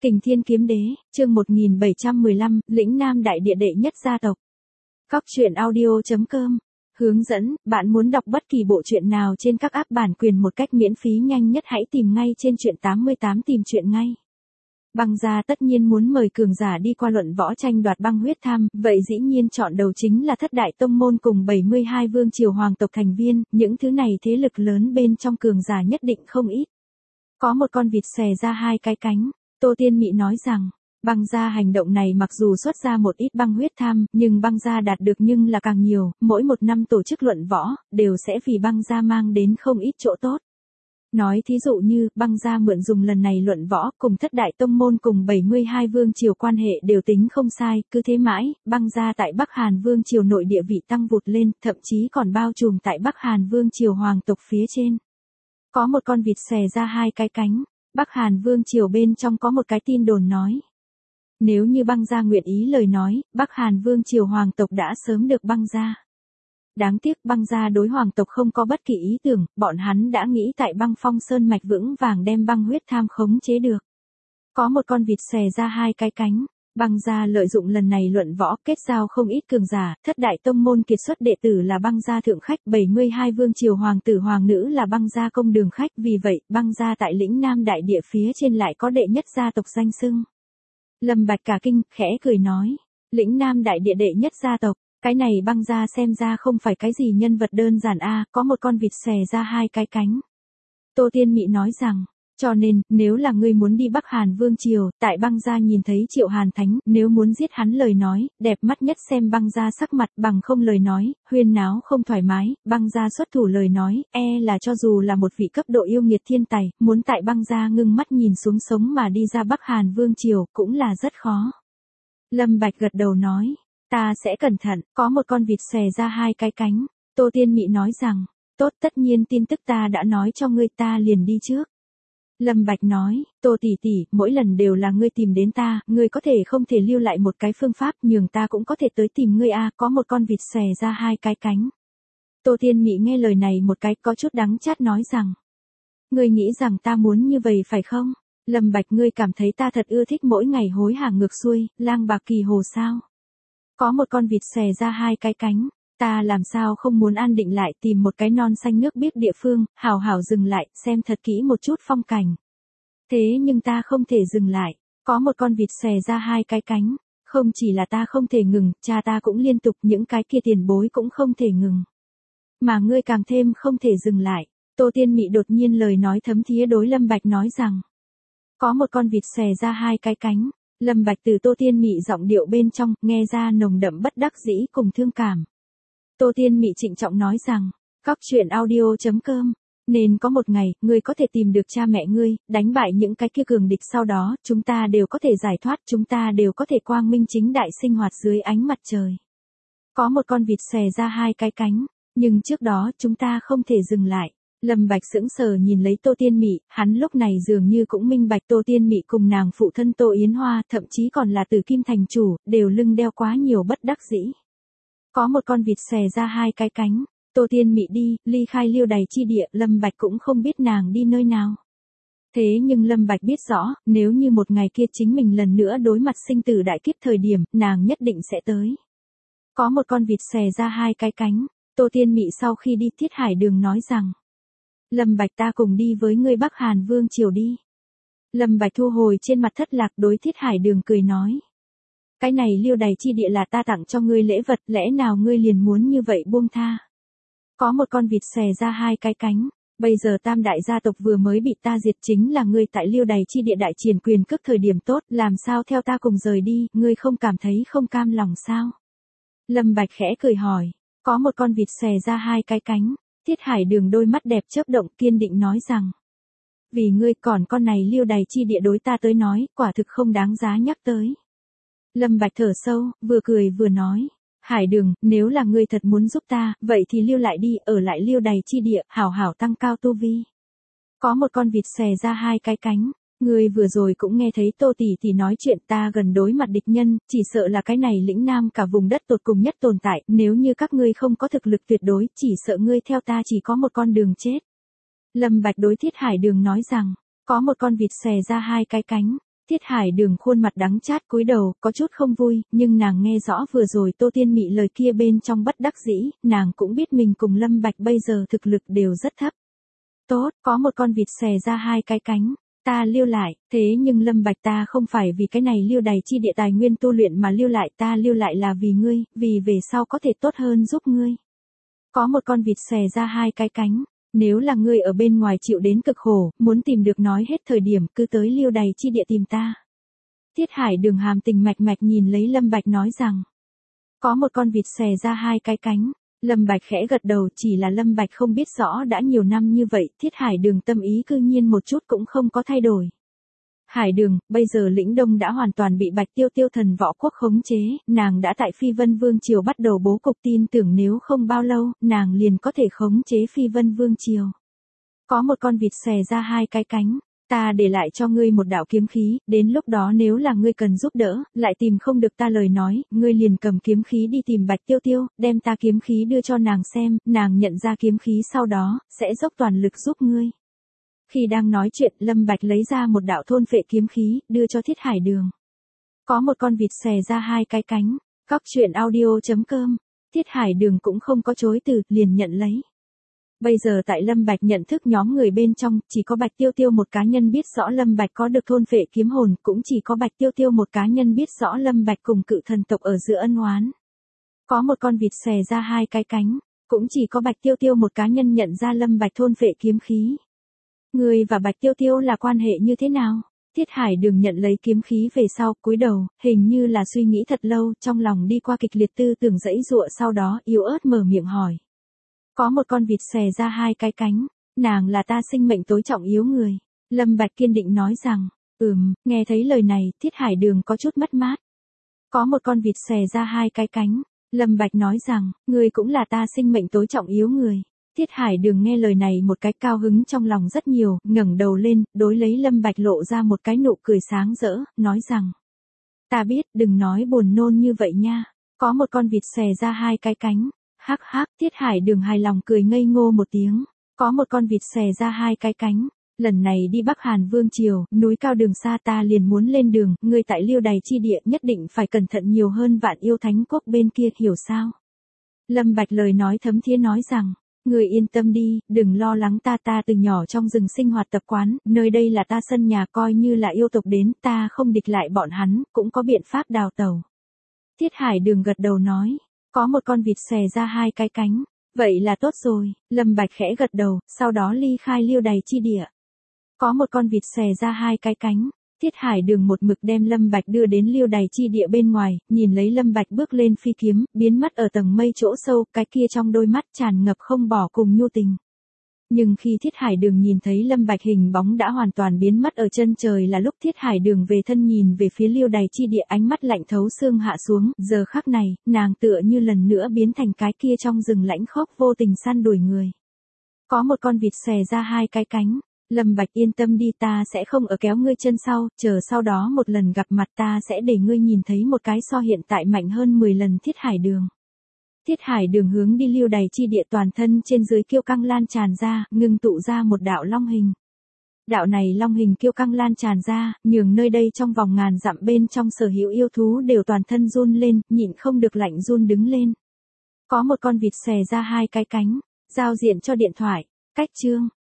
Kình Thiên Kiếm Đế, chương 1715, lĩnh Nam Đại Địa đệ nhất gia tộc. Các truyện audio.com. Hướng dẫn, bạn muốn đọc bất kỳ bộ truyện nào trên các app bản quyền một cách miễn phí nhanh nhất hãy tìm ngay trên truyện 88 tìm truyện ngay. Băng gia tất nhiên muốn mời cường giả đi qua luận võ tranh đoạt băng huyết tham, vậy dĩ nhiên chọn đầu chính là thất đại tông môn cùng 72 vương triều hoàng tộc thành viên, những thứ này thế lực lớn bên trong cường giả nhất định không ít. Có một con vịt xòe ra hai cái cánh. Tô Tiên Mị nói rằng, băng gia hành động này mặc dù xuất ra một ít băng huyết tham, nhưng băng gia đạt được nhưng là càng nhiều, mỗi một năm tổ chức luận võ, đều sẽ vì băng gia mang đến không ít chỗ tốt. Nói thí dụ như, băng gia mượn dùng lần này luận võ, cùng thất đại tông môn cùng 72 vương triều quan hệ đều tính không sai, cứ thế mãi, băng gia tại Bắc Hàn vương triều nội địa vị tăng vụt lên, thậm chí còn bao trùm tại Bắc Hàn vương triều hoàng tộc phía trên. Có một con vịt xòe ra hai cái cánh. Bắc Hàn vương triều bên trong có một cái tin đồn nói. Nếu như băng gia nguyện ý lời nói, Bắc Hàn vương triều hoàng tộc đã sớm được băng gia. Đáng tiếc băng gia đối hoàng tộc không có bất kỳ ý tưởng, bọn hắn đã nghĩ tại băng phong sơn mạch vững vàng đem băng huyết tham khống chế được. Có một con vịt xòe ra hai cái cánh. Băng gia lợi dụng lần này luận võ kết giao không ít cường giả, thất đại tông môn kiệt xuất đệ tử là băng gia thượng khách, 72 vương triều hoàng tử hoàng nữ là băng gia công đường khách, vì vậy, băng gia tại lĩnh Nam Đại Địa phía trên lại có đệ nhất gia tộc danh xưng. Lâm Bạch cả kinh, khẽ cười nói, lĩnh Nam Đại Địa đệ nhất gia tộc, cái này băng gia xem ra không phải cái gì nhân vật đơn giản a, có một con vịt xòe ra hai cái cánh. Tô Tiên Mị nói rằng, cho nên, nếu là ngươi muốn đi Bắc Hàn vương triều, tại băng gia nhìn thấy Triệu Hàn Thánh, nếu muốn giết hắn lời nói, đẹp mắt nhất xem băng gia sắc mặt, bằng không lời nói, huyên náo không thoải mái, băng gia xuất thủ lời nói, là cho dù là một vị cấp độ yêu nghiệt thiên tài, muốn tại băng gia ngưng mắt nhìn xuống sống mà đi ra Bắc Hàn vương triều, cũng là rất khó. Lâm Bạch gật đầu nói, ta sẽ cẩn thận, có một con vịt xòe ra hai cái cánh. Tô Tiên Mị nói rằng, tốt, tất nhiên tin tức ta đã nói cho ngươi, ta liền đi trước. Lâm Bạch nói, Tô tỷ tỷ, mỗi lần đều là ngươi tìm đến ta, ngươi có thể không thể lưu lại một cái phương pháp nhường ta cũng có thể tới tìm ngươi a, có một con vịt xòe ra hai cái cánh. Tô Tiên Mị nghe lời này một cái có chút đắng chát nói rằng, ngươi nghĩ rằng ta muốn như vậy phải không? Lâm Bạch, ngươi cảm thấy ta thật ưa thích mỗi ngày hối hả ngược xuôi, lang bạc kỳ hồ sao? Có một con vịt xòe ra hai cái cánh. Ta làm sao không muốn an định lại tìm một cái non xanh nước biếc địa phương, hào hào dừng lại, xem thật kỹ một chút phong cảnh. Thế nhưng ta không thể dừng lại, có một con vịt xòe ra hai cái cánh, không chỉ là ta không thể ngừng, cha ta cũng liên tục, những cái kia tiền bối cũng không thể ngừng. Mà ngươi càng thêm không thể dừng lại. Tô Tiên Mị đột nhiên lời nói thấm thía đối Lâm Bạch nói rằng, có một con vịt xòe ra hai cái cánh. Lâm Bạch từ Tô Tiên Mị giọng điệu bên trong, nghe ra nồng đậm bất đắc dĩ cùng thương cảm. Tô Tiên Mị trịnh trọng nói rằng, các truyện audio.com, nên có một ngày, ngươi có thể tìm được cha mẹ ngươi, đánh bại những cái kia cường địch, sau đó, chúng ta đều có thể giải thoát, chúng ta đều có thể quang minh chính đại sinh hoạt dưới ánh mặt trời. Có một con vịt xòe ra hai cái cánh, nhưng trước đó, chúng ta không thể dừng lại. Lâm Bạch sững sờ nhìn lấy Tô Tiên Mị, hắn lúc này dường như cũng minh bạch Tô Tiên Mị cùng nàng phụ thân Tô Yến Hoa, thậm chí còn là Tử Kim thành chủ, đều lưng đeo quá nhiều bất đắc dĩ. Có một con vịt xòe ra hai cái cánh, Tô Tiên Mị đi, ly khai Liêu Đày chi địa, Lâm Bạch cũng không biết nàng đi nơi nào. Thế nhưng Lâm Bạch biết rõ, nếu như một ngày kia chính mình lần nữa đối mặt sinh tử đại kiếp thời điểm, nàng nhất định sẽ tới. Có một con vịt xòe ra hai cái cánh, Tô Tiên Mị sau khi đi Thiết Hải Đường nói rằng, Lâm Bạch, ta cùng đi với ngươi Bắc Hàn vương triều đi. Lâm Bạch thu hồi trên mặt thất lạc đối Thiết Hải Đường cười nói. Cái này Liêu Đày chi địa là ta tặng cho ngươi lễ vật, lẽ nào ngươi liền muốn như vậy buông tha? Có một con vịt xòe ra hai cái cánh, bây giờ tam đại gia tộc vừa mới bị ta diệt, chính là ngươi tại Liêu Đày chi địa đại triển quyền cước thời điểm tốt, làm sao theo ta cùng rời đi, ngươi không cảm thấy không cam lòng sao? Lâm Bạch khẽ cười hỏi, có một con vịt xòe ra hai cái cánh, Thiết Hải Đường đôi mắt đẹp chớp động, kiên định nói rằng, vì ngươi, còn con này Liêu Đày chi địa đối ta tới nói, quả thực không đáng giá nhắc tới. Lâm Bạch thở sâu, vừa cười vừa nói, Hải Đường, nếu là ngươi thật muốn giúp ta, vậy thì lưu lại đi, ở lại Liêu Đày chi địa, hảo hảo tăng cao tu vi. Có một con vịt xòe ra hai cái cánh, ngươi vừa rồi cũng nghe thấy Tô tỷ tỷ nói chuyện, ta gần đối mặt địch nhân, chỉ sợ là cái này lĩnh Nam cả vùng đất tột cùng nhất tồn tại, nếu như các ngươi không có thực lực tuyệt đối, chỉ sợ ngươi theo ta chỉ có một con đường chết. Lâm Bạch đối Thiết Hải Đường nói rằng, có một con vịt xòe ra hai cái cánh. Thiết Hải Đường khuôn mặt đắng chát cúi đầu, có chút không vui, nhưng nàng nghe rõ vừa rồi Tô Tiên Mị lời kia bên trong bất đắc dĩ, nàng cũng biết mình cùng Lâm Bạch bây giờ thực lực đều rất thấp. Tốt, có một con vịt xè ra hai cái cánh, ta lưu lại, thế nhưng Lâm Bạch ta không phải vì cái này lưu đầy chi địa tài nguyên tu luyện mà lưu lại, ta lưu lại là vì ngươi, vì về sau có thể tốt hơn giúp ngươi. Có một con vịt xè ra hai cái cánh, nếu là ngươi ở bên ngoài chịu đến cực khổ, muốn tìm được nói hết thời điểm, cứ tới lưu đầy chi địa tìm ta. Thiết Hải Đường hàm tình mạch mạch nhìn lấy Lâm Bạch nói rằng, có một con vịt xè ra hai cái cánh. Lâm Bạch khẽ gật đầu, chỉ là Lâm Bạch không biết rõ đã nhiều năm như vậy, Thiết Hải Đường tâm ý cư nhiên một chút cũng không có thay đổi. Hải Đường, bây giờ lĩnh Đông đã hoàn toàn bị Bạch Tiêu Tiêu thần võ quốc khống chế, nàng đã tại Phi Vân Vương Triều bắt đầu bố cục, tin tưởng nếu không bao lâu, nàng liền có thể khống chế Phi Vân Vương Triều. Có một con vịt xè ra hai cái cánh, ta để lại cho ngươi một đạo kiếm khí, đến lúc đó nếu là ngươi cần giúp đỡ, lại tìm không được ta lời nói, ngươi liền cầm kiếm khí đi tìm Bạch Tiêu Tiêu, đem ta kiếm khí đưa cho nàng xem, nàng nhận ra kiếm khí sau đó, sẽ dốc toàn lực giúp ngươi. Khi đang nói chuyện, Lâm Bạch lấy ra một đạo thôn phệ kiếm khí, đưa cho Thiết Hải Đường. Có một con vịt xè ra hai cái cánh, Cóc Truyện Audio.com, Thiết Hải Đường cũng không có chối từ, liền nhận lấy. Bây giờ tại Lâm Bạch nhận thức nhóm người bên trong, chỉ có Bạch Tiêu Tiêu một cá nhân biết rõ Lâm Bạch có được thôn phệ kiếm hồn, cũng chỉ có Bạch Tiêu Tiêu một cá nhân biết rõ Lâm Bạch cùng cự thần tộc ở giữa ân oán. Có một con vịt xè ra hai cái cánh, cũng chỉ có Bạch Tiêu Tiêu một cá nhân nhận ra Lâm Bạch thôn phệ kiếm khí. Ngươi và Bạch Tiêu Tiêu là quan hệ như thế nào? Thiết Hải Đường nhận lấy kiếm khí về sau, cúi đầu, hình như là suy nghĩ thật lâu, trong lòng đi qua kịch liệt tư tưởng dãy dụa, sau đó yếu ớt mở miệng hỏi. Có một con vịt xè ra hai cái cánh, nàng là ta sinh mệnh tối trọng yếu người. Lâm Bạch kiên định nói rằng, nghe thấy lời này, Thiết Hải Đường có chút mất mát. Có một con vịt xè ra hai cái cánh, Lâm Bạch nói rằng, ngươi cũng là ta sinh mệnh tối trọng yếu người. Thiết Hải Đường nghe lời này một cái cao hứng trong lòng rất nhiều, ngẩng đầu lên, đối lấy Lâm Bạch lộ ra một cái nụ cười sáng rỡ, nói rằng, ta biết, đừng nói buồn nôn như vậy nha. Có một con vịt xè ra hai cái cánh. Hắc hắc, Thiết Hải Đường hài lòng cười ngây ngô một tiếng. Có một con vịt xè ra hai cái cánh. Lần này đi Bắc Hàn Vương Triều, núi cao đường xa ta liền muốn lên đường, ngươi tại Liêu Đày chi địa nhất định phải cẩn thận nhiều hơn Vạn Yêu Thánh Quốc bên kia, hiểu sao? Lâm Bạch lời nói thấm thía nói rằng, ngươi yên tâm đi, đừng lo lắng, ta từ nhỏ trong rừng sinh hoạt tập quán, nơi đây là ta sân nhà, coi như là yêu tộc đến, ta không địch lại bọn hắn, cũng có biện pháp đào tẩu. Thiết Hải Đường gật đầu nói. Có một con vịt xè ra hai cái cánh. Vậy là tốt rồi, Lâm Bạch khẽ gật đầu, sau đó ly khai Liêu Đày chi địa. Có một con vịt xè ra hai cái cánh. Thiết Hải Đường một mực đem Lâm Bạch đưa đến Liêu Đày chi địa bên ngoài, nhìn lấy Lâm Bạch bước lên phi kiếm, biến mất ở tầng mây chỗ sâu, cái kia trong đôi mắt tràn ngập không bỏ cùng nhu tình. Nhưng khi Thiết Hải Đường nhìn thấy Lâm Bạch hình bóng đã hoàn toàn biến mất ở chân trời là lúc Thiết Hải Đường về thân nhìn về phía Liêu Đày chi địa, ánh mắt lạnh thấu xương hạ xuống, giờ khắc này, nàng tựa như lần nữa biến thành cái kia trong rừng lãnh khốc vô tình săn đuổi người. Có một con vịt xè ra hai cái cánh. Lâm Bạch yên tâm đi, ta sẽ không ở kéo ngươi chân sau, chờ sau đó một lần gặp mặt ta sẽ để ngươi nhìn thấy một cái so hiện tại mạnh hơn 10 lần Thiết Hải Đường. Thiết Hải Đường hướng đi Liêu Đày chi địa, toàn thân trên dưới kiêu căng lan tràn ra, ngưng tụ ra một đạo long hình. Đạo này long hình kiêu căng lan tràn ra, nhường nơi đây trong vòng ngàn dặm bên trong sở hữu yêu thú đều toàn thân run lên, nhịn không được lạnh run đứng lên. Có một con vịt xè ra hai cái cánh, giao diện cho điện thoại, cách chương.